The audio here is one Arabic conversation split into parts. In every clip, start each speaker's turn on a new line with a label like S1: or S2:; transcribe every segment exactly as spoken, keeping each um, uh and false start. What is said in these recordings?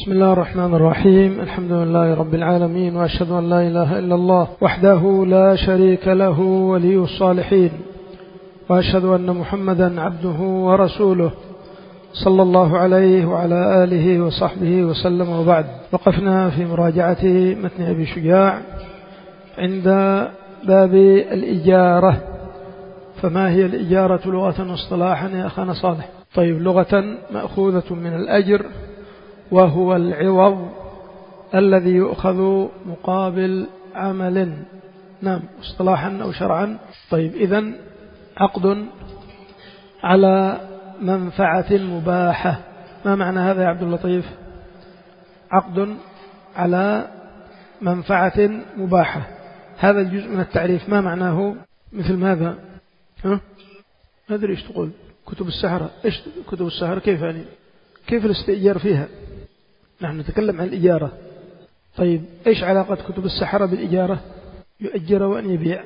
S1: بسم الله الرحمن الرحيم. الحمد لله رب العالمين، وأشهد أن لا إله إلا الله وحده لا شريك له ولي الصالحين، وأشهد أن محمدا عبده ورسوله صلى الله عليه وعلى آله وصحبه وسلم. وبعد، وقفنا في مراجعة متن أبي شجاع عند باب الإجارة. فما هي الإجارة لغة واصطلاحا يا أخانا صالح؟ طيب، لغة مأخوذة من الأجر، وهو العوض الذي يؤخذ مقابل عمل. نعم، اصطلاحا أو شرعا. طيب، إذن عقد على منفعة مباحة. ما معنى هذا يا عبد اللطيف؟ عقد على منفعة مباحة، هذا الجزء من التعريف ما معناه؟ مثل ماذا؟ ها؟ ما أدري إيش تقول. كتب السحرة، إيش كتب السحرة؟ كيف يعني؟ كيف الاستئجار فيها؟ نحن نتكلم عن الإجارة. طيب، إيش علاقة كتب السحرة بالإجارة؟ يؤجر وأن يبيع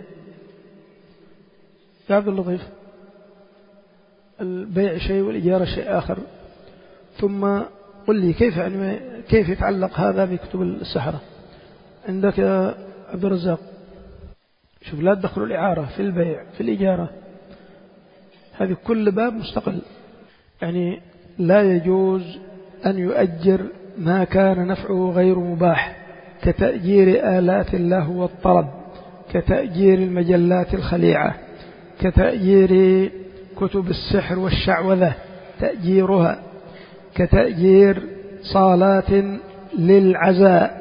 S1: يا عبد اللطيف. البيع شيء والإجارة شيء آخر. ثم قل لي كيف يعني كيف يتعلق هذا بكتب السحرة عندك يا عبد الرزاق؟ شوف، لا تدخلوا الإعارة في البيع في الإجارة، هذه كل باب مستقل. يعني لا يجوز أن يؤجر ما كان نفعه غير مباح، كتأجير آلات اللهو والطرب، كتأجير المجلات الخليعة، كتأجير كتب السحر والشعوذة تأجيرها، كتأجير صالات للعزاء.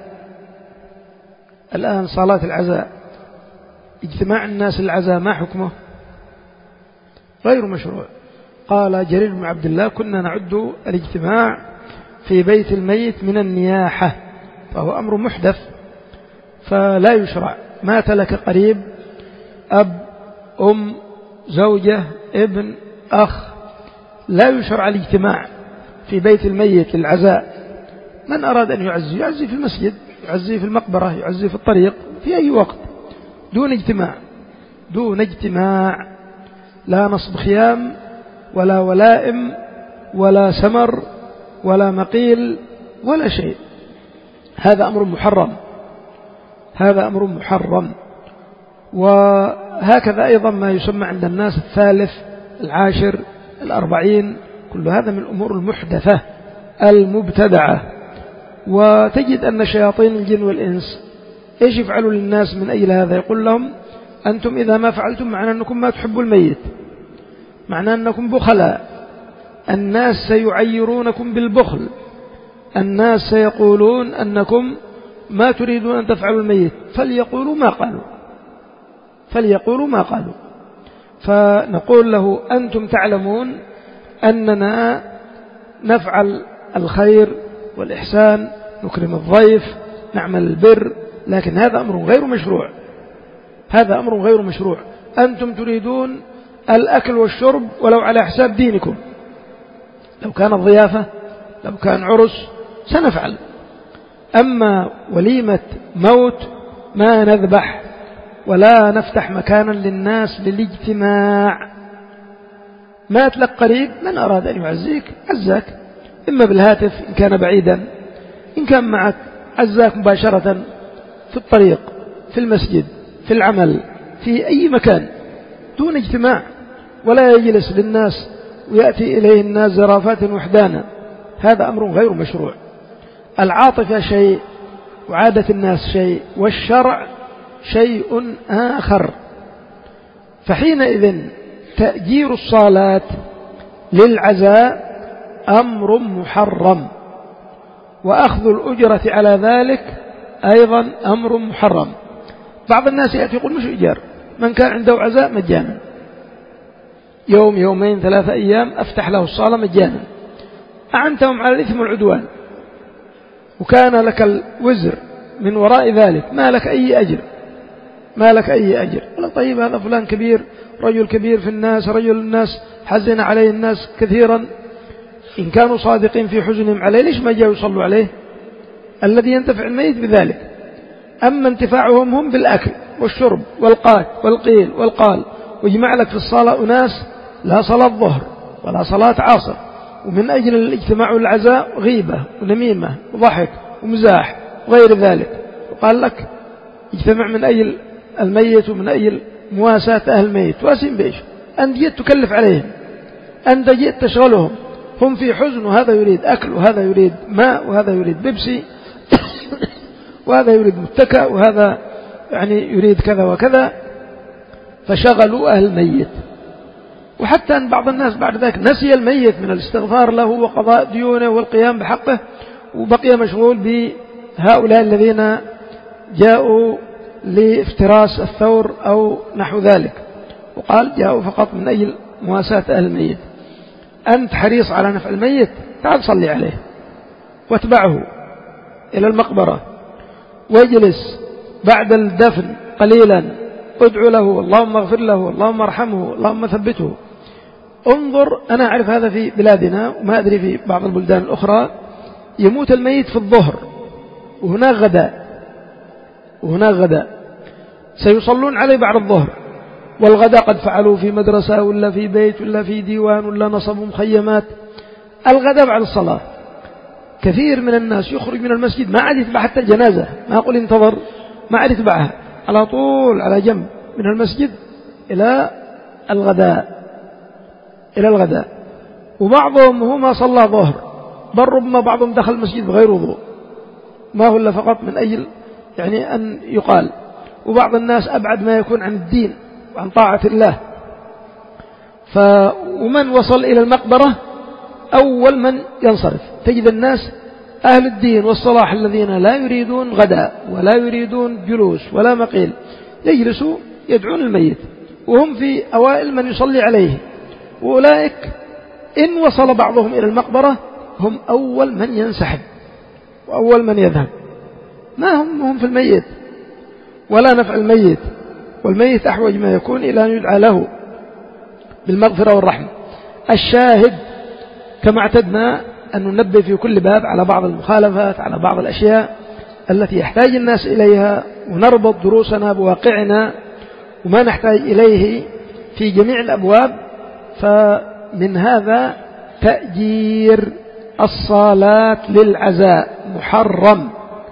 S1: الآن صالات العزاء، اجتماع الناس للعزاء ما حكمه؟ غير مشروع. قال جرير بن عبد الله: كنا نعد الاجتماع في بيت الميت من النياحة، فهو أمر محدث فلا يشرع. مات لك قريب، أب، أم، زوجة، ابن، أخ، لا يشرع الاجتماع في بيت الميت للعزاء. من أراد أن يعزي يعزي في المسجد، يعزي في المقبرة، يعزي في الطريق، في أي وقت، دون اجتماع. دون اجتماع، لا نصب خيام ولا ولائم ولا سمر ولا مقيل ولا شيء. هذا أمر محرم، هذا أمر محرم. وهكذا أيضا ما يسمى عند الناس الثالث، العاشر، الأربعين، كل هذا من الأمور المحدثة المبتدعة. وتجد أن شياطين الجن والإنس إيش يفعلوا للناس من أجل هذا؟ يقول لهم: أنتم إذا ما فعلتم معنى أنكم ما تحبوا الميت، معنى أنكم بخلاء، الناس سيعيرونكم بالبخل، الناس سيقولون أنكم ما تريدون أن تفعلوا الميت، فليقولوا ما قالوا فليقولوا ما قالوا فنقول له: أنتم تعلمون أننا نفعل الخير والإحسان، نكرم الضيف، نعمل البر، لكن هذا أمر غير مشروع، هذا أمر غير مشروع. أنتم تريدون الأكل والشرب ولو على حساب دينكم. لو كان الضيافة، لو كان عرس سنفعل، أما وليمة موت ما نذبح ولا نفتح مكانا للناس للاجتماع. مات لك قريب، من أراد أن يعزيك عزاك، إما بالهاتف إن كان بعيدا، إن كان معك عزاك مباشرة في الطريق، في المسجد، في العمل، في أي مكان، دون اجتماع. ولا يجلس للناس ويأتي إليه الناس زرافات وحدانا، هذا أمر غير مشروع. العاطفة شيء وعادة الناس شيء والشرع شيء آخر. فحينئذ تأجير الصالات للعزاء أمر محرم، وأخذ الأجرة على ذلك أيضا أمر محرم. بعض الناس يأتي يقول: مش إيجار، من كان عنده عزاء مجانا، يوم يومين ثلاثة أيام أفتح له الصالة مجانا، أعنتهم على الإثم والعدوان، وكان لك الوزر من وراء ذلك، ما لك أي أجر، ما لك أي أجر. قال: طيب، هذا فلان كبير، رجل كبير في الناس، رجل الناس حزن عليه الناس كثيرا، إن كانوا صادقين في حزنهم عليه ليش ما جاءوا يصلوا عليه؟ الذي ينتفع الميت بذلك. أما انتفاعهم هم بالأكل والشرب والقات والقيل والقال، ويجمع لك في الصلاة أناس لا صلاة ظهر ولا صلاة عصر ومن أجل الاجتماع والعزاء غيبة ونميمة وضحك ومزاح وغير ذلك. وقال لك اجتمع من أجل الميت ومن أجل مواساة أهل الميت. تواسين بإيش؟ أنت جئت تكلف عليهم، أنت جئت تشغلهم، هم في حزن، وهذا يريد أكل وهذا يريد ماء وهذا يريد بيبسي وهذا يريد متكأ وهذا يعني يريد كذا وكذا، فشغلوا أهل الميت. وحتى أن بعض الناس بعد ذلك نسي الميت من الاستغفار له وقضاء ديونه والقيام بحقه، وبقي مشغول بهؤلاء الذين جاءوا لافتراس الثور أو نحو ذلك. وقال جاءوا فقط من أجل مواساة أهل الميت. أنت حريص على نفع الميت، تعال صلي عليه واتبعه إلى المقبرة واجلس بعد الدفن قليلا ادعو له اللهم اغفر له اللهم ارحمه اللهم ثبته. انظر، أنا أعرف هذا في بلادنا وما أدري في بعض البلدان الأخرى، يموت الميت في الظهر وهناك غداء وهناك غداء سيصلون عليه بعد الظهر، والغداء قد فعلوا في مدرسة ولا في بيت ولا في ديوان ولا نصبوا مخيمات. الغداء بعد الصلاة. كثير من الناس يخرج من المسجد ما عاد يتبع حتى الجنازة، ما أقول انتظر، ما عاد يتبعها، على طول على جنب من المسجد إلى الغداء إلى الغداء. وبعضهم هو ما صلى ظهر، بل ربما بعضهم دخل المسجد بغير وضوء، ما هو إلا فقط من أجل يعني أن يقال. وبعض الناس أبعد ما يكون عن الدين وعن طاعة الله. ف ومن وصل إلى المقبرة أول من ينصرف تجد الناس أهل الدين والصلاح الذين لا يريدون غداء ولا يريدون جلوس ولا مقيل، يجلسوا يدعون الميت وهم في أوائل من يصلي عليه. وأولئك إن وصل بعضهم إلى المقبرة هم أول من ينسحب وأول من يذهب، ما هم هم في الميت ولا نفع الميت. والميت أحوج ما يكون إلى أن يدعى له بالمغفرة والرحمة. الشاهد كما اعتدنا أن ننبه في كل باب على بعض المخالفات، على بعض الأشياء التي يحتاج الناس إليها، ونربط دروسنا بواقعنا وما نحتاج إليه في جميع الأبواب. فمن هذا تأجير الصلاة للعزاء محرم،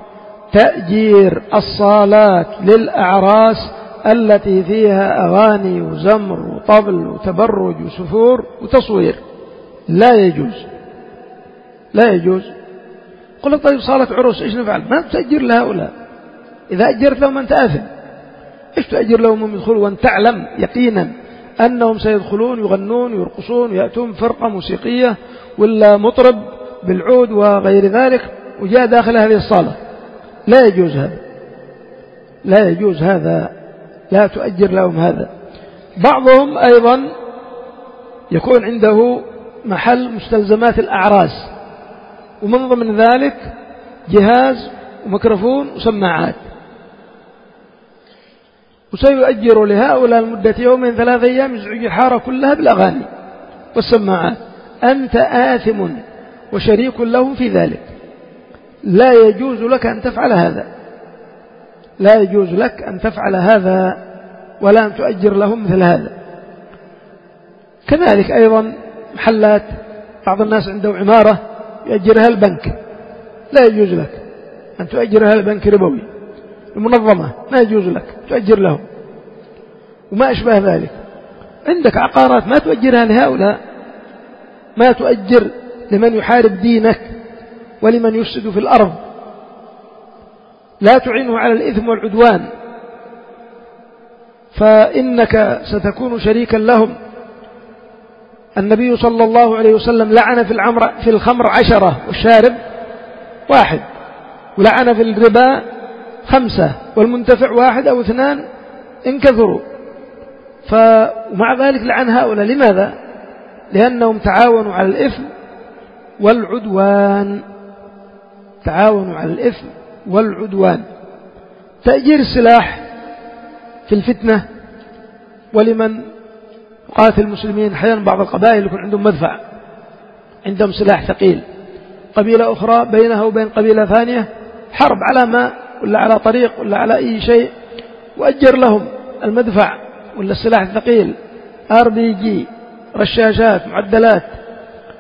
S1: تأجير الصلاة للأعراس التي فيها أغاني وزمر وطبل وتبرج وسفور وتصوير لا يجوز، لا يجوز. قل لك طيب صالة عرس إيش نفعل؟ ما تأجر لهؤلاء، إذا أجرت لهم أنت آثم. إيش تأجر لهم من يدخلوا وأن تعلم يقينا أنهم سيدخلون يغنون ويرقصون ويأتون فرقة موسيقية ولا مطرب بالعود وغير ذلك وجاء داخل هذه الصالة؟ لا يجوز هذا، لا يجوز هذا، لا تؤجر لهم هذا. بعضهم أيضا يكون عنده محل مستلزمات الأعراس، ومن ضمن ذلك جهاز وميكروفون وسماعات، وسيؤجر لهؤلاء لمدة يومين ثلاثة أيام يزعج الحارة كلها بالأغاني والسماعات. أنت آثم وشريك لهم في ذلك، لا يجوز لك أن تفعل هذا، لا يجوز لك أن تفعل هذا ولا أن تؤجر لهم مثل هذا. كذلك أيضا محلات، بعض الناس عنده عمارة يؤجرها البنك، لا يجوز لك أن تؤجرها البنك ربوي، المنظمة ما يجوز لك تؤجر لهم وما أشبه ذلك. عندك عقارات ما تؤجرها لهؤلاء، ما تؤجر لمن يحارب دينك ولمن يفسد في الأرض، لا تعينه على الإثم والعدوان، فإنك ستكون شريكا لهم. النبي صلى الله عليه وسلم لعن في العمر في الخمر عشرة والشارب واحد، ولعن في الربا خمسة والمنتفع واحد أو اثنان إن كثروا. فمع ذلك لعن هؤلاء، لماذا؟ لأنهم تعاونوا على الإثم والعدوان، تعاونوا على الإثم والعدوان. تأجير السلاح في الفتنة ولمن قاتل المسلمين. أحيانا بعض القبائل يكون عندهم مدفع، عندهم سلاح ثقيل، قبيلة أخرى بينها وبين قبيلة ثانية حرب على ماء ولا على طريق ولا على أي شيء، وأجر لهم المدفع ولا السلاح الثقيل، آر بي جي، رشاشات، معدلات،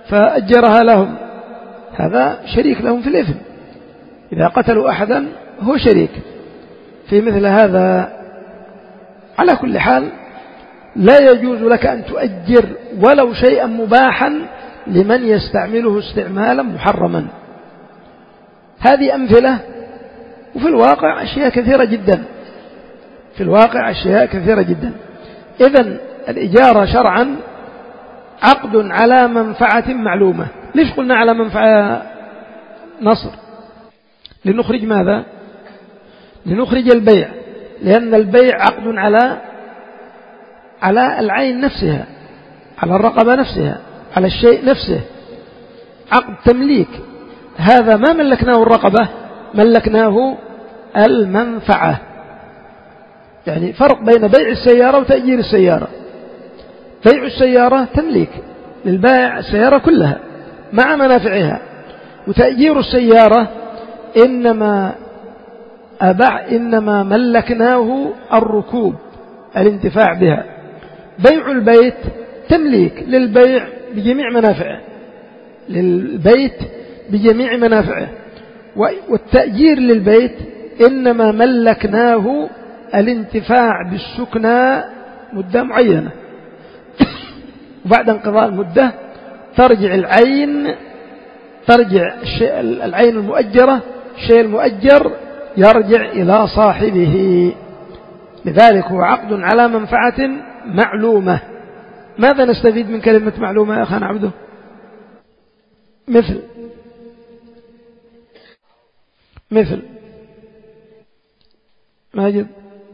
S1: فأجرها لهم، هذا شريك لهم في الإثم. إذا قتلوا أحدا هو شريك في مثل هذا. على كل حال لا يجوز لك أن تؤجر ولو شيئا مباحا لمن يستعمله استعمالا محرما. هذه أمثلة، وفي الواقع أشياء كثيرة جدا، في الواقع أشياء كثيرة جدا. إذن الإجارة شرعا عقد على منفعة معلومة. ليش قلنا على منفعة نصر؟ لنخرج ماذا؟ لنخرج البيع، لأن البيع عقد على على العين نفسها، على الرقبة نفسها، على الشيء نفسه، عقد تمليك. هذا ما ملكناه الرقبة، ملكناه المنفعة. يعني فرق بين بيع السيارة وتأجير السيارة. بيع السيارة تمليك للبائع السيارة كلها مع منافعها، وتأجير السيارة إنما أبع إنما ملكناه الركوب، الانتفاع بها. بيع البيت تمليك للبيع بجميع منافعه، للبيت بجميع منافعه. والتأجير للبيت إنما ملكناه الانتفاع بالسكنى مدة معينة، وبعد انقضاء المدة ترجع العين ترجع الشيء العين المؤجرة، الشيء المؤجر يرجع إلى صاحبه. لذلك هو عقد على منفعة معلومة. ماذا نستفيد من كلمة معلومة يا أخانا عبده؟ مثل مثل ماجد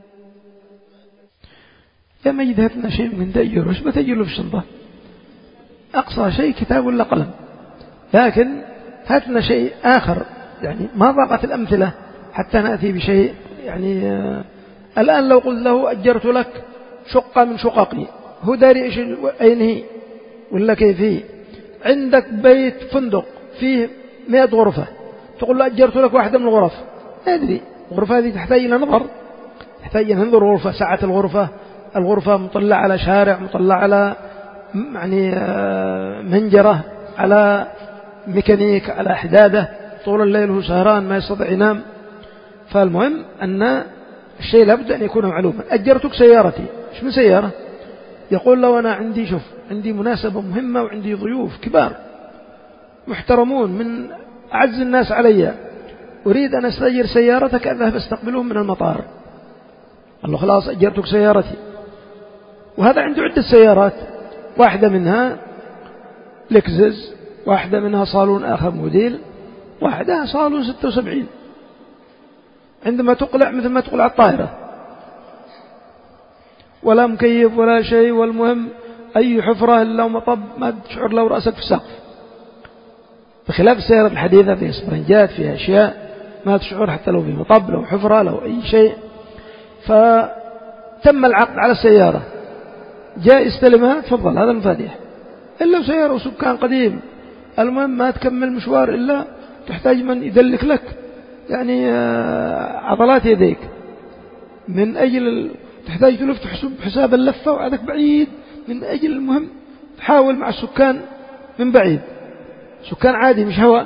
S1: يا ماجد، هات لنا شيء من تأجيره. وش بتأجيره في الشنطة؟ أقصى شيء كتاب ولا قلم، لكن هات لنا شيء آخر. يعني ما ضاقت الأمثلة حتى نأتي بشيء. يعني آه الآن لو قلت له أجرت لك شقة من شققي، هو داري إيش أين هي ولا كيف هي؟ عندك بيت فندق فيه مئة غرفة، تقول له أجرت لك واحدة من الغرف، لا أدري الغرفة هذه تحتاج إلى نظر، تحتاج أن ننظر الغرفة، سعة الغرفة، الغرفة مطلع على شارع، مطلع على يعني منجرة، على ميكانيك، على حدادة، طول الليل هو سهران ما يستطيع ينام. فالمهم أن الشيء لابد أن يكون معلوما. أجرتك سيارتي، إيش من سيارة؟ يقول له أنا عندي شوف عندي مناسبة مهمة وعندي ضيوف كبار محترمون من أعز الناس علي، أريد أن أستأجر سيارتك أذهب أستقبلهم من المطار. قال له خلاص أجرتك سيارتي. وهذا عنده عدة سيارات، واحدة منها لكزس، واحدة منها صالون آخر موديل، واحدة صالون ستة وسبعين. عندما تقلع مثل ما تقلع الطائرة، ولا مكيف ولا شيء، والمهم أي حفرة إلا ومطب ما تشعر لو رأسك في السقف، بخلاف السيارة الحديثة فيها سبرنجات، فيها أشياء ما تشعر حتى لو في مطب، لو حفرة، لو أي شيء. فتم العقد على السيارة، جاء استلمها، تفضل هذا المفاتيح. إلا سيارة وسكان قديم، المهم ما تكمل مشوار إلا تحتاج من يدلك لك يعني عضلات يديك، من أجل تحتاج تلف حساب اللفة وعدك بعيد، من أجل المهم تحاول مع السكان من بعيد، سكان عادي مش هواء.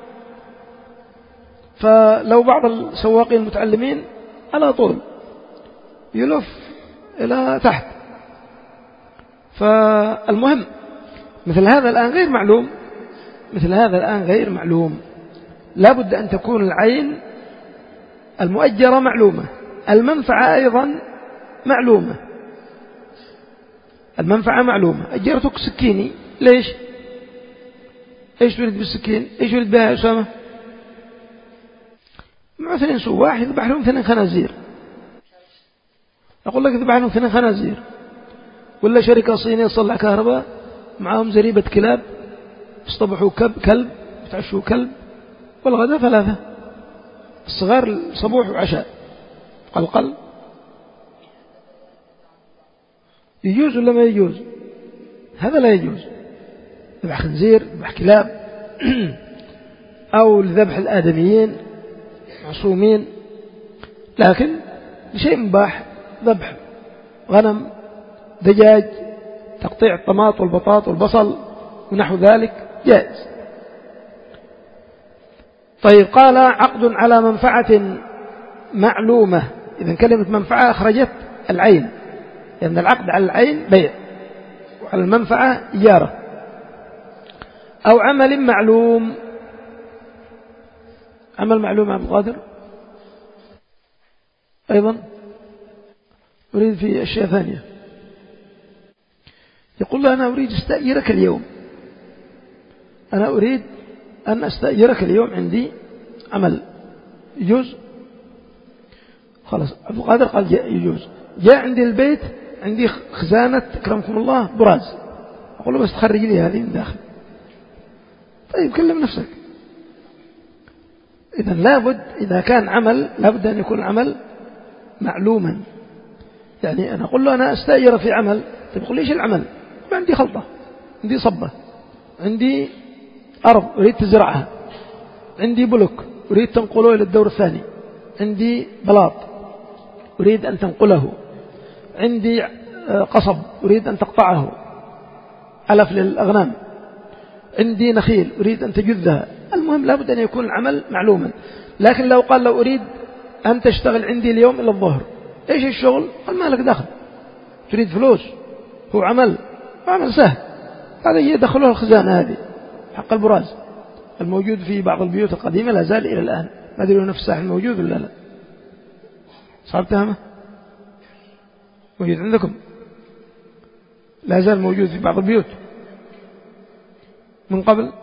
S1: فلو بعض السواقين المتعلمين على طول يلف إلى تحت. فالمهم مثل هذا الآن غير معلوم، مثل هذا الآن غير معلوم. لا بد أن تكون العين المؤجرة معلومة، المنفعة أيضا معلومة. المنفعة معلومة. أجرتك سكيني، ليش؟ إيش تريد بالسكين؟ إيش تريد بها يا أسامة؟ مع اثنين سواح يذبح لهم اثنين خنازير، أقول لك يذبح لهم اثنين خنازير. ولا شركة صينية تصلح كهرباء معهم زريبة كلاب، يصطبحوا كلب كلب يتعشوا كلب، والغداء ثلاثة، الصغار صبوح وعشاء قلقل. يجوز ولا ما يجوز؟ هذا لا يجوز. ذبح خنزير، ذبح كلاب، أو لذبح الآدميين معصومين، لكن بشيء مباح، ذبح غنم، دجاج، تقطيع الطماط والبطاط والبصل ونحو ذلك، جائز. طيب قال عقد على منفعة معلومة. إذن كلمة منفعة أخرجت العين، لأن العقد على العين بيع، وعلى المنفعة إجارة. أو عمل معلوم. عمل معلوم عبد القادر أيضا أريد في أشياء ثانية. يقول له أنا أريد أستأجرك اليوم، أنا أريد أن أستأجرك اليوم، عندي عمل، يجوز؟ خلاص عبد القادر قال جاء يجوز. جاء عندي البيت، عندي خزانة أكرمكم الله براز، أقول له بس تخرج لي هذه من داخل. طيب كلم نفسك. إذن لابد إذا كان عمل لابد أن يكون عمل معلوما. يعني أنا أقول له أنا أستأجر في عمل، طيب يقول لي إيش العمل؟ عندي خلطة، عندي صبة، عندي أرض أريد تزرعها، عندي بلوك أريد تنقله إلى الدور الثاني، عندي بلاط أريد أن تنقله، عندي قصب أريد أن تقطعه، علف للأغنام، عندي نخيل أريد أن تجذها. المهم لابد أن يكون العمل معلوما. لكن لو قال لو أريد أن تشتغل عندي اليوم إلى الظهر، إيش الشغل؟ قال ما لك دخل، تريد فلوس، هو عمل عمل سهل، هذا يدخله الخزانة هذه حق البراز الموجود في بعض البيوت القديمة، لا زال إلى الآن، ما أدري نفس الساحل موجود ولا لا. صعب تهمه موجود عندكم؟ لا زال موجود في بعض البيوت من قبل.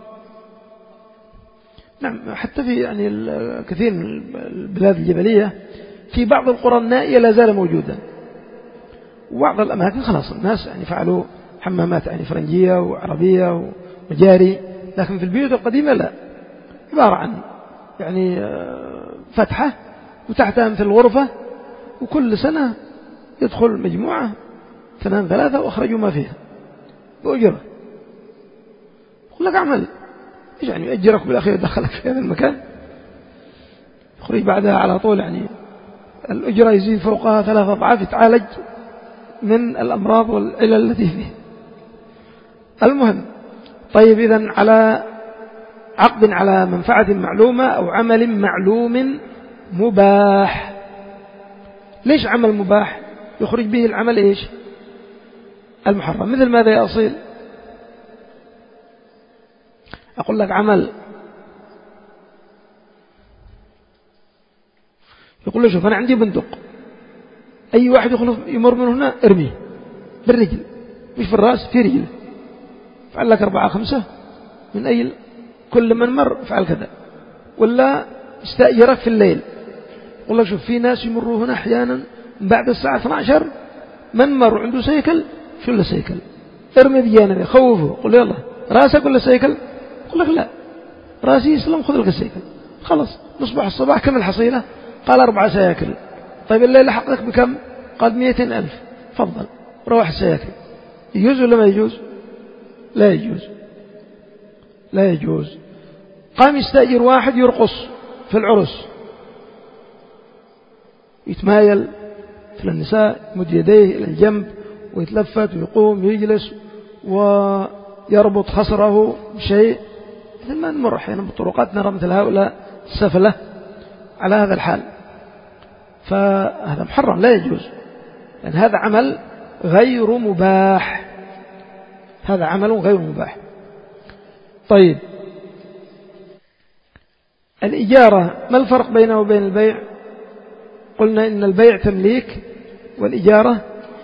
S1: نعم، حتى في يعني كثير من البلاد الجبلية في بعض القرى النائية لا زال موجودا، وبعض الأماكن خلاص الناس يعني فعلوا حمامات يعني فرنجية وعربية وجاري، لكن في البيوت القديمة لا، عبارة عن يعني فتحة وتحتها مثل الغرفة، وكل سنة يدخل مجموعة اثنان ثلاثة وأخرجوا ما فيها بأجرة. يقول لك أعمل إيش يعني يأجرك بالأخير يدخلك في هذا المكان، يخرج بعدها على طول يعني الأجرة يزيد فوقها ثلاثة أضعاف، يتعالج من الأمراض والعلل التي فيه. المهم طيب إذن على عقد على منفعة معلومة أو عمل معلوم مباح. ليش عمل مباح؟ يخرج به العمل إيش؟ المحرم. مثل ماذا يا أصيل؟ أقول لك عمل، يقول له شوف أنا عندي بندق، أي واحد يمر من هنا ارميه بالرجل، مش في الرأس، في رجله، فعل لك أربعة خمسة من أي كل من مر فعل كذا. ولا استأجرك في الليل، يقول لك شوف في ناس يمروا هنا أحيانا بعد الساعة اثنتي عشرة، من مر عنده سيكل شو له سيكل، ارمي بجانبه خوفه، قل يلا راسك ولا سيكل؟ يقول لك لا راسي يسلم، خذ لك السيكل. خلاص نصبح الصباح كم الحصيلة؟ قال أربعة سياكل. طيب الليلة حقك بكم؟ قال مئتين ألف، فضل روح السياكل. يجوز ولا ما يجوز؟ لا يجوز، لا يجوز. قام يستأجر واحد يرقص في العرس، يتمايل مثل النساء، يمد يديه إلى الجنب ويتلفت ويقوم ويجلس ويربط خصره بشيء، مثل ما نمر أحيانا بالطرقات نرى مثل هؤلاء السفلة على هذا الحال، فهذا محرم لا يجوز، لأن هذا عمل غير مباح، هذا عمل غير مباح. طيب الإجارة ما الفرق بينه وبين البيع؟ قلنا إن البيع تمليك، والإجارة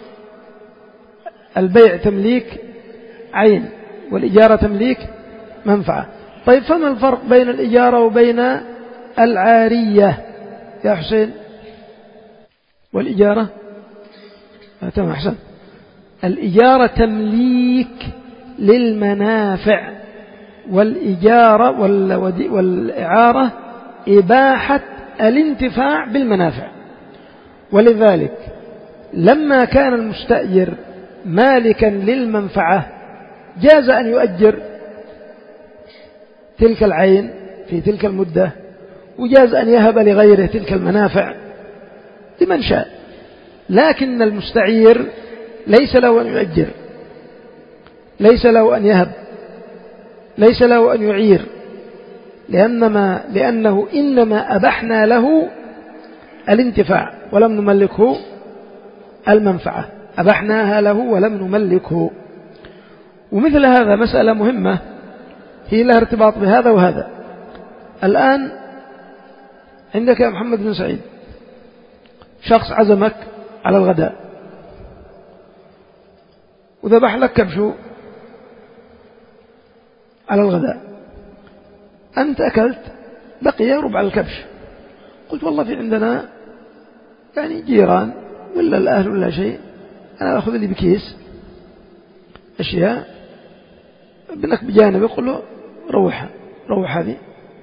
S1: البيع تمليك عين، والإجارة تمليك منفعة. طيب فما الفرق بين الإجارة وبين العارية يا حسين؟ والإجارة آه تمام أحسن. الإجارة تمليك للمنافع، والإجارة والإعارة إباحة الانتفاع بالمنافع. ولذلك لما كان المستأجر مالكا للمنفعة جاز أن يؤجر تلك العين في تلك المدة، وجاز أن يهب لغيره تلك المنافع لمن شاء. لكن المستعير ليس له أن يؤجر، ليس له أن يهب، ليس له أن يعير، لأنما لأنه إنما أبحنا له الانتفاع ولم نملكه المنفعة، أبحناها له ولم نملكه. ومثل هذا مسألة مهمة هي لها ارتباط بهذا وهذا. الآن عندك يا محمد بن سعيد شخص عزمك على الغداء وذبح لك كبش على الغداء، أنت أكلت بقي ربع الكبش، قلت والله في عندنا يعني جيران ولا الأهل ولا شيء، أنا أخذ لي بكيس أشياء ابنك بجانب، يقول له روحها روح هذه.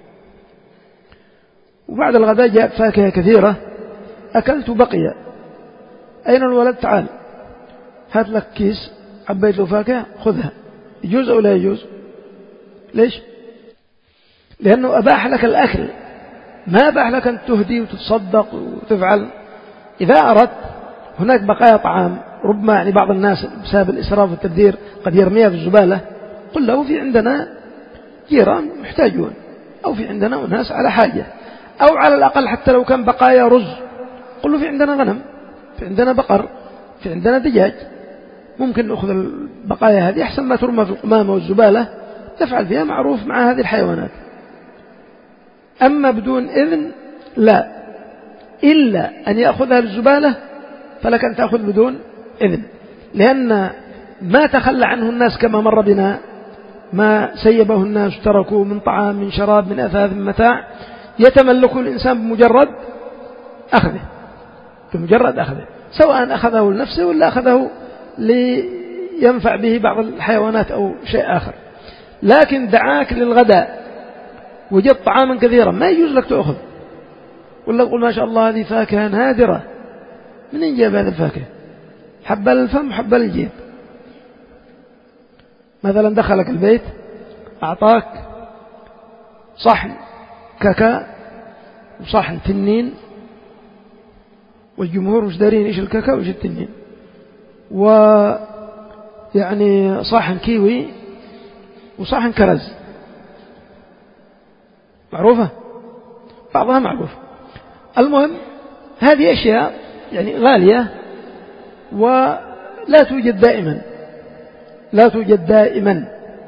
S1: وبعد الغداء جاءت فاكهة كثيرة أكلت بقية، أين الولد؟ تعال هات لك كيس عبيت له فاكهة خذها، يجوز أو لا يجوز؟ ليش؟ لأنه أباح لك الأكل، ما أباح لك أن تهدي وتتصدق وتفعل. إذا أردت هناك بقايا طعام ربما يعني بعض الناس بسبب الإسراف والتبذير قد يرميها في الزبالة، قل له في عندنا جيران محتاجون، أو في عندنا أناس على حاجة، أو على الأقل حتى لو كان بقايا رز قل له في عندنا غنم، في عندنا بقر، في عندنا دجاج، ممكن نأخذ البقايا هذه أحسن ما ترمى في القمامة والزبالة، تفعل فيها معروف مع هذه الحيوانات. أما بدون إذن لا، إلا أن يأخذها للزبالة فلك أن تأخذ بدون إذن، لأن ما تخلى عنه الناس كما مر بنا، ما سيبه الناس تركوا من طعام من شراب من أثاث من متاع يتملكه الإنسان بمجرد أخذه، بمجرد أخذه، سواء أخذه لنفسه ولا أخذه لينفع به بعض الحيوانات أو شيء آخر. لكن دعاك للغداء وجدت طعاما كثيرا ما يجوز لك تأخذ، ولا تقول ما شاء الله هذه فاكهة نادرة، من جاب هذه الفاكهة؟ حب الفم حب الجيب. مثلا دخلك البيت أعطاك صحن كاكا وصحن تنين، والجمهور مش دارين إيش الكاكا وإيش التنين، ويعني صحن كيوي وصحن كرز، معروفة بعضها معروفة. المهم هذه أشياء يعني غالية ولا توجد دائما، لا توجد دائما،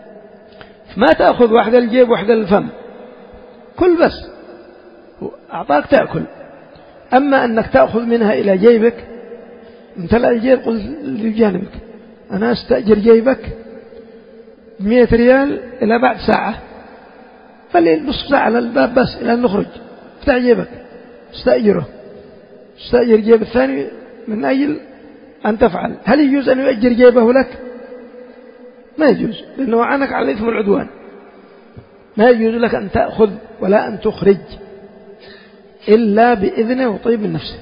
S1: ما تأخذ واحدة الجيب واحدة الفم، كل بس أعطاك تأكل. أما أنك تأخذ منها إلى جيبك، امتلأ الجيب قل لجانبك أنا أستأجر جيبك مئة ريال إلى بعد ساعة، فلين نصف ساعة على الباب بس إلى أن نخرج، افتح جيبك استأجره، استأجر جيب الثاني من أجل أن تفعل. هل يجوز أن يؤجر جيبه لك؟ ما يجوز، لأنه عنك على الإثم والعدوان. ما يجوز لك أن تأخذ ولا أن تخرج إلا بإذنه وطيب من نفسه.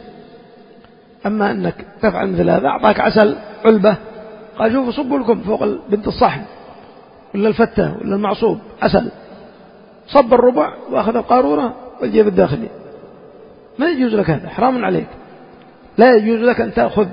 S1: أما أنك تفعل مثل هذا، أعطاك عسل علبة قال شوفوا صبوا لكم فوق بنت الصحن ولا الفتة ولا المعصوب عسل، صب الربع وأخذ القارورة والجيب الداخلي، ما يجوز لك هذا، حرام عليك، لا يجوز لك أن تأخذ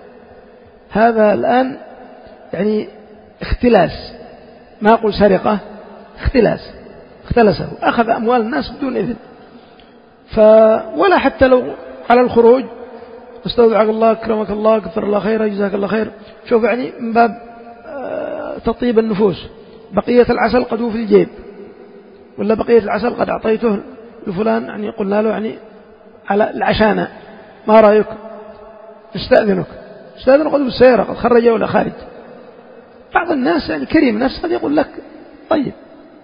S1: هذا. الآن يعني اختلاس، ما أقول سرقة، اختلاس، اختلسه، أخذ أموال الناس بدون إذن. ف ولا حتى لو على الخروج استودعك الله أكرمك الله كثر الله خير جزاك الله خير، شوف يعني من باب تطيب النفوس، بقية العسل قد في الجيب، ولا بقية العسل قد أعطيته لفلان، يعني قلنا له يعني على العشانة ما رأيك استأذنك، استأذنك قد بالسيارة قد خرج ولا خارج. بعض الناس يعني كريم نفس قد يقول لك طيب،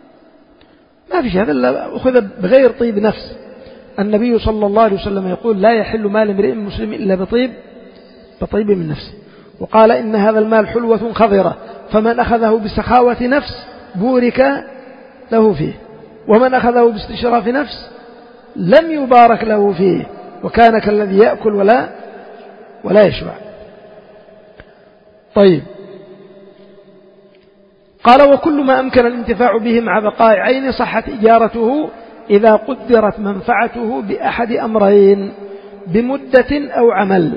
S1: ما في شيء، هذا إلا أخذ بغير طيب نفس. النبي صلى الله عليه وسلم يقول لا يحل مال امرئ مسلم إلا بطيب بطيب من نفسه، وقال إن هذا المال حلوة خضرة فمن أخذه بسخاوة نفس بورك له فيه، ومن أخذه باستشراف نفس لم يبارك له فيه، وكان كالذي يأكل ولا ولا يشبع. طيب، قال وكل ما أمكن الانتفاع به مع بقاء عين صحت إجارته إذا قدرت منفعته بأحد أمرين بمدة أو عمل.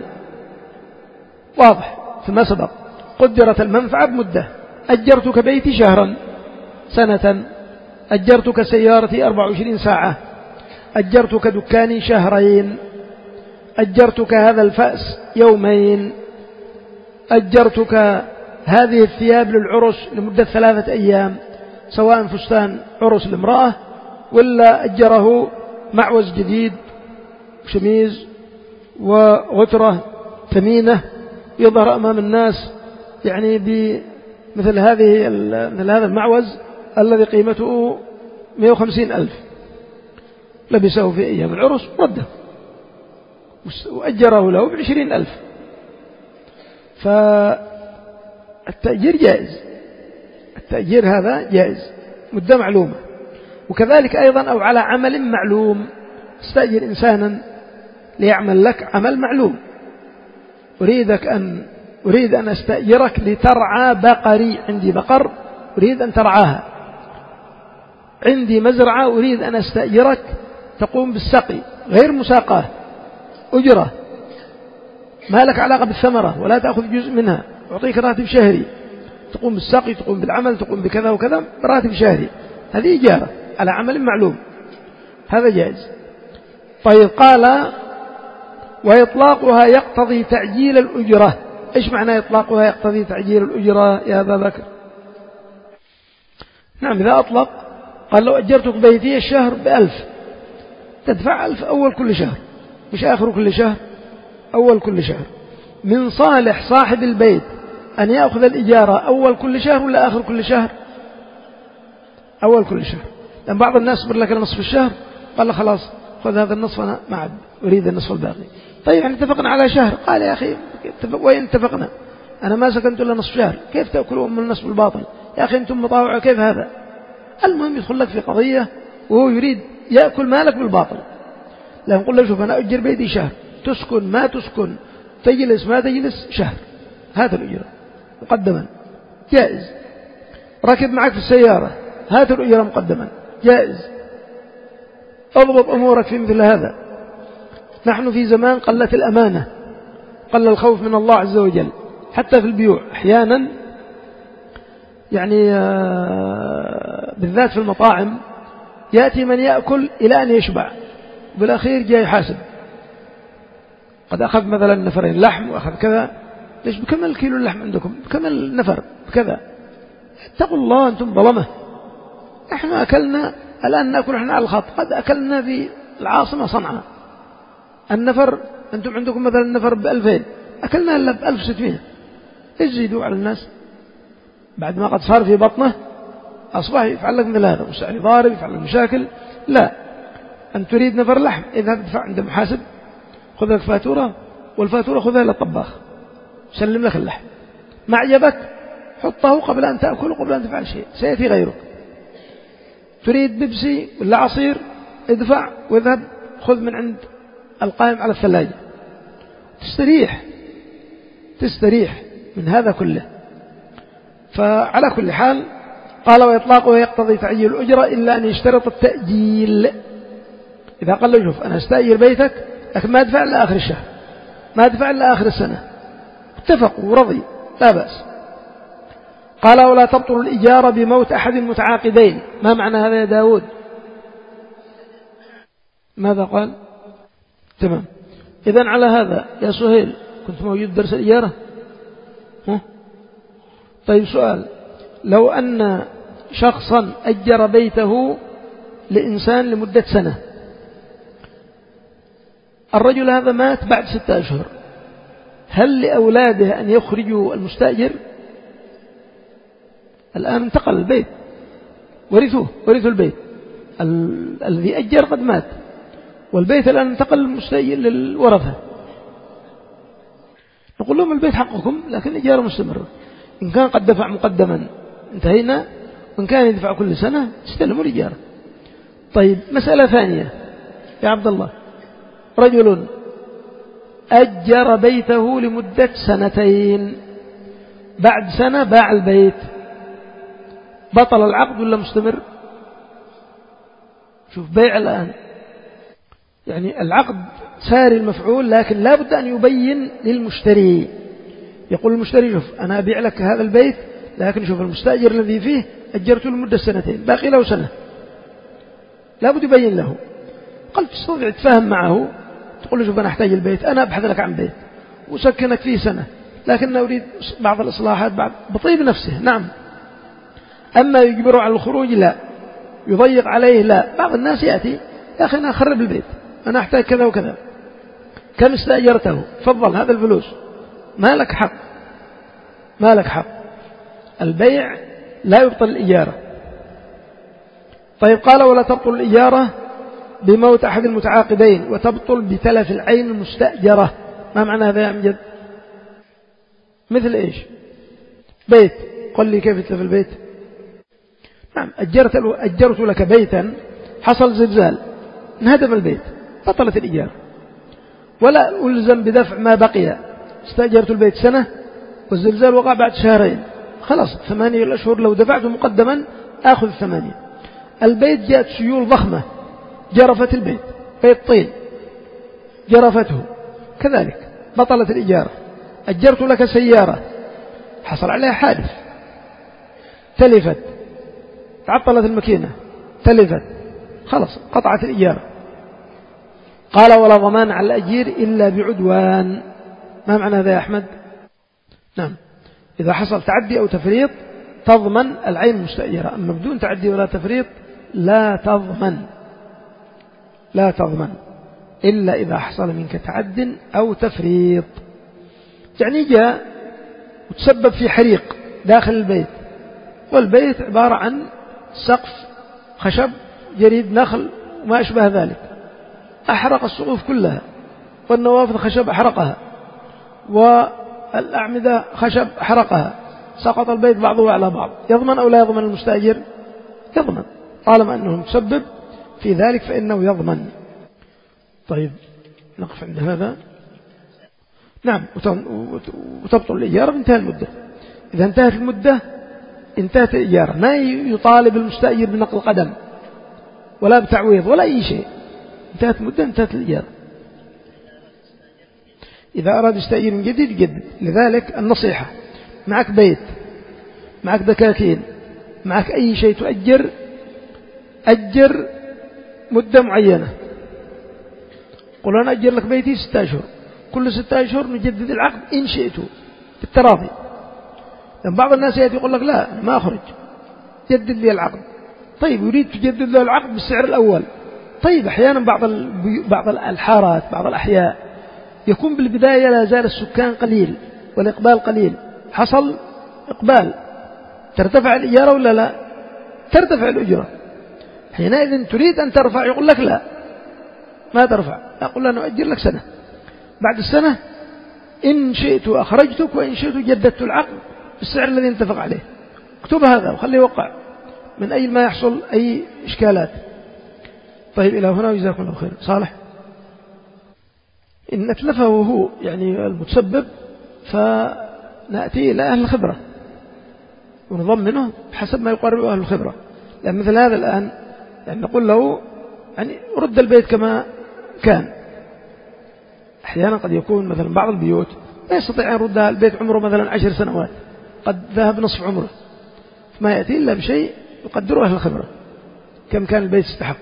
S1: واضح فيما سبق، قدرت المنفعة بمدة، أجرتك بيتي شهرا سنة، أجرتك سيارتي أربع وعشرين ساعة، أجرتك دكاني شهرين، أجرتك هذا الفأس يومين، أجرتك هذه الثياب للعرس لمدة ثلاثة أيام، سواء فستان عرس الامرأة ولا أجره معوز جديد شميز وغترة ثمينة يظهر أمام الناس، يعني بمثل هذه مثل هذا المعوز الذي قيمته مئة وخمسين ألف، لبسه في أيام العرس رده وأجره له بعشرين ألف. فالتأجير جائز، التأجير هذا جائز مدة معلومة. وكذلك أيضا أو على عمل معلوم، استأجر إنسانا ليعمل لك عمل معلوم، أريدك أن أريد أن أستأجرك لترعى بقري، عندي بقر أريد أن ترعاها، عندي مزرعة أريد أن أستأجرك تقوم بالسقي غير مساقاه، أجرة ما لك علاقة بالثمرة ولا تأخذ جزء منها، أعطيك راتب شهري، تقوم بالسقي تقوم بالعمل تقوم بكذا وكذا براتب شهري، هذه إجارة على عمل معلوم، هذا جائز. طيب قال وإطلاقها يقتضي تعجيل الأجرة. إيش معنى إطلاقها يقتضي تعجيل الأجرة يا أبا بكر؟ نعم، إذا أطلق قال لو أجرتك بيتي الشهر بألف تدفع ألف أول كل شهر، مش آخر كل شهر، أول كل شهر. من صالح صاحب البيت أن يأخذ الإجارة أول كل شهر ولا آخر كل شهر؟ أول كل شهر، لأن بعض الناس يصبر لك نصف الشهر قال له خلاص خذ هذا النصف أنا ما عاد أريد النصف الباقي. طيب يعني اتفقنا على شهر، قال يا أخي وين اتفقنا؟ أنا ما سكنت إلا نصف شهر، كيف تأكلون من النصف الباطل يا أخي أنتم مطاوعة، كيف هذا؟ المهم يدخل لك في قضية وهو يريد يأكل مالك بالباطل. لأن قل له شوف أنا أجر بيتي شهر، تسكن ما تسكن، تجلس ما تجلس، شهر، هات الأجرة مقدما، جائز. ركب معك في السيارة، هات الأجرة مقدما، جائز. اضبط أمورك في مثل هذا. نحن في زمان قلت الأمانة، قل الخوف من الله عز وجل، حتى في البيوع أحيانا يعني بالذات في المطاعم يأتي من يأكل إلى أن يشبع، بالأخير جاي يحاسب، قد أخذ مثلا نفرين لحم وأخذ كذا، ليش بكم الكيلو اللحم عندكم؟ بكم النفر بكذا؟ اتقوا الله أنتم ظلمة. نحن أكلنا الآن نأكل إحنا على الخط، قد أكلنا في العاصمة صنعاء النفر، أنتم عندكم مثلا النفر بألفين، أكلنا إلا بألف ستمائة، إيش زيدوا على الناس بعد ما قد صار في بطنه أصبح يفعل لك مثل هذا، وسأل ضارب يفعل لك مشاكل. لا، أن تريد نفر لحم إذا تدفع عند محاسب، خذ لك فاتورة، والفاتورة خذها للطباخ سلم لك اللحم، ما عجبك حطه قبل أن تأكل وقبل أن تفعل شيء، سيأتي غيرك. تريد بيبسي ولا عصير ادفع واذهب خذ من عند القائم على الثلاجة، تستريح تستريح من هذا كله. فعلى كل حال قال وإطلاقه يقتضي تعجيل الأجرة إلا أن يشترط التأجيل. إذا قال له شوف أنا استأجر بيتك لكن ما أدفع إلا آخر الشهر، ما أدفع إلا آخر السنة، اتفقوا ورضي لا بأس. قال ولا تبطل الإجارة بموت أحد المتعاقدين. ما معنى هذا يا داود؟ ماذا قال؟ تمام. إذن على هذا يا سهيل كنت موجود درس الإجارة؟ ها؟ طيب سؤال، لو أن شخصا أجر بيته لإنسان لمدة سنة، الرجل هذا مات بعد ستة أشهر، هل لأولاده أن يخرجوا المستأجر؟ الآن انتقل البيت، ورثوه ورثوا البيت، ال... الذي أجر قد مات، والبيت الآن انتقل المستأجر للورثة، نقول لهم البيت حقكم لكن الإجارة مستمرة، إن كان قد دفع مقدما انتهينا، وإن كان يدفع كل سنة استلموا الإجارة. طيب مسألة ثانية يا عبد الله، رجل أجر بيته لمدة سنتين، بعد سنة باع البيت، بطل العقد ولا مستمر؟ شوف بيع الآن يعني العقد ساري المفعول، لكن لا بد أن يبين للمشتري، يقول المشتري شوف أنا أبيع لك هذا البيت لكن شوف المستأجر الذي فيه أجرت له مدة سنتين باقي له سنة، لا بد يبين له. قال تستطيع تفهم معه، تقول له شوف أنا أحتاج البيت، أنا أبحث لك عن بيت وسكنك فيه سنة، لكن أريد بعض الإصلاحات بعض بطيب نفسه. نعم. أما يجبره على الخروج لا، يضيق عليه لا. بعض الناس يأتي يا أخي أنا أخرب البيت، أنا أحتاج كذا وكذا، كم استأجرته؟ فضل هذا الفلوس، ما لك حق، ما لك حق. البيع لا يبطل الإجارة. طيب قال ولا تبطل الإجارة بموت أحد المتعاقدين وتبطل بتلف العين المستأجرة. ما معنى هذا يا أمجد؟ مثل إيش؟ بيت، قل لي كيف يتلف البيت؟ نعم، أجرت, أجرت لك بيتا، حصل زلزال انهدم البيت، بطلت الإجارة، ولا ألزم بدفع ما بقي. استأجرت البيت سنة والزلزال وقع بعد شهرين، خلاص ثمانية الأشهر لو دفعت مقدما آخذ ثمانية. البيت جاءت سيول ضخمة جرفت البيت، بيت طين جرفته، كذلك بطلت الإجارة. أجرت لك سيارة حصل عليها حادث تلفت، تعطلت الماكينة تلفت، خلاص قطعت الإجارة. قال ولا ضمان على الأجير إلا بعدوان. ما معنى هذا يا أحمد؟ نعم، إذا حصل تعدي أو تفريط تضمن العين المستأجرة، أما بدون تعدي ولا تفريط لا تضمن، لا تضمن إلا إذا حصل منك تعد أو تفريط. يعني جاء وتسبب في حريق داخل البيت، والبيت عبارة عن سقف خشب جريد نخل وما أشبه ذلك، أحرق السقوف كلها والنوافذ خشب أحرقها والأعمدة خشب أحرقها، سقط البيت بعضه على بعض، يضمن أو لا يضمن المستأجر؟ يضمن، طالما أنه مسبب في ذلك فإنه يضمن. طيب نقف عند هذا. نعم، وتبطل الإجارة بانتهى المدة. إذا انتهت المدة انتهت الإجارة، ما يطالب المستأجر بنقل قدم ولا بتعويض ولا أي شيء، انتهت المدة انتهت الإجارة. إذا أراد يستأجر من جديد يجدد. لذلك النصيحة، معك بيت، معك دكاكين، معك أي شيء تؤجر، أجر مدة معينة. قل أنا أجر لك بيتي ستة أشهر، كل ستة أشهر نجدد العقد إن شئت بالتراضي. لأن بعض الناس يأتي يقول لك لا ما أخرج، جدد لي العقد. طيب يريد تجدد له العقد بالسعر الأول. طيب أحيانا بعض بعض الحارات بعض الأحياء يكون بالبداية لا زال السكان قليل والإقبال قليل، حصل إقبال ترتفع الإجارة ولا لا؟ ترتفع الأجرة. حينئذ تريد أن ترفع، يقول لك لا ما ترفع، أقول له نؤجر لك سنة، بعد السنة إن شئت أخرجتك وإن شئت جددت العقد بالسعر الذي نتفق عليه. اكتب هذا وخليه يوقع من أي ما يحصل أي إشكالات. طيب إلى هنا وجزاكم الله خير. صالح، إن أتلفه هو يعني المتسبب فنأتي إلى أهل الخبرة ونضمنه بحسب ما يقرر أهل الخبرة. لأن مثل هذا الآن يعني نقول له يعني رد البيت كما كان. أحيانا قد يكون مثلا بعض البيوت لا يستطيع أن يردها، البيت عمره مثلا عشر سنوات، قد ذهب نصف عمره، فما يأتي إلا بشيء يقدره أهل الخبرة كم كان البيت يستحق،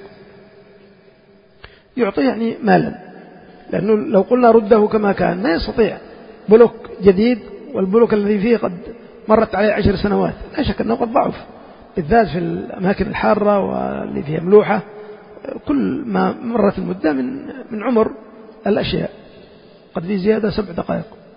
S1: يعطيه يعني مالا. لأنه لو قلنا رده كما كان ما يستطيع، بلوك جديد والبلوك الذي فيه قد مرت عليه عشر سنوات، لا شك أنه قد ضعف، بالذات في الأماكن الحارة واللي فيها ملوحة، كل ما مرت المدة من من عمر الأشياء قد في زيادة سبع دقائق.